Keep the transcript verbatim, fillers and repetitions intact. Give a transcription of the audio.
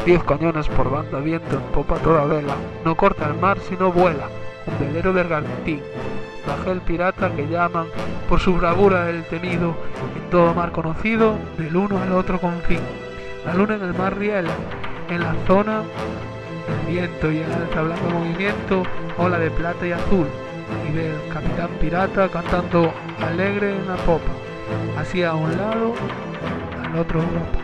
Diez cañones por banda, viento en popa toda vela, no corta el mar sino vuela, un velero bergantín. Bajé el pirata que llaman, por su bravura el temido, en todo mar conocido, del uno al otro confín. La luna en el mar riela, en la zona, el viento y el alza blanco movimiento, ola de plata y azul, y ve el capitán pirata cantando alegre en la popa, así a un lado, al otro Europa.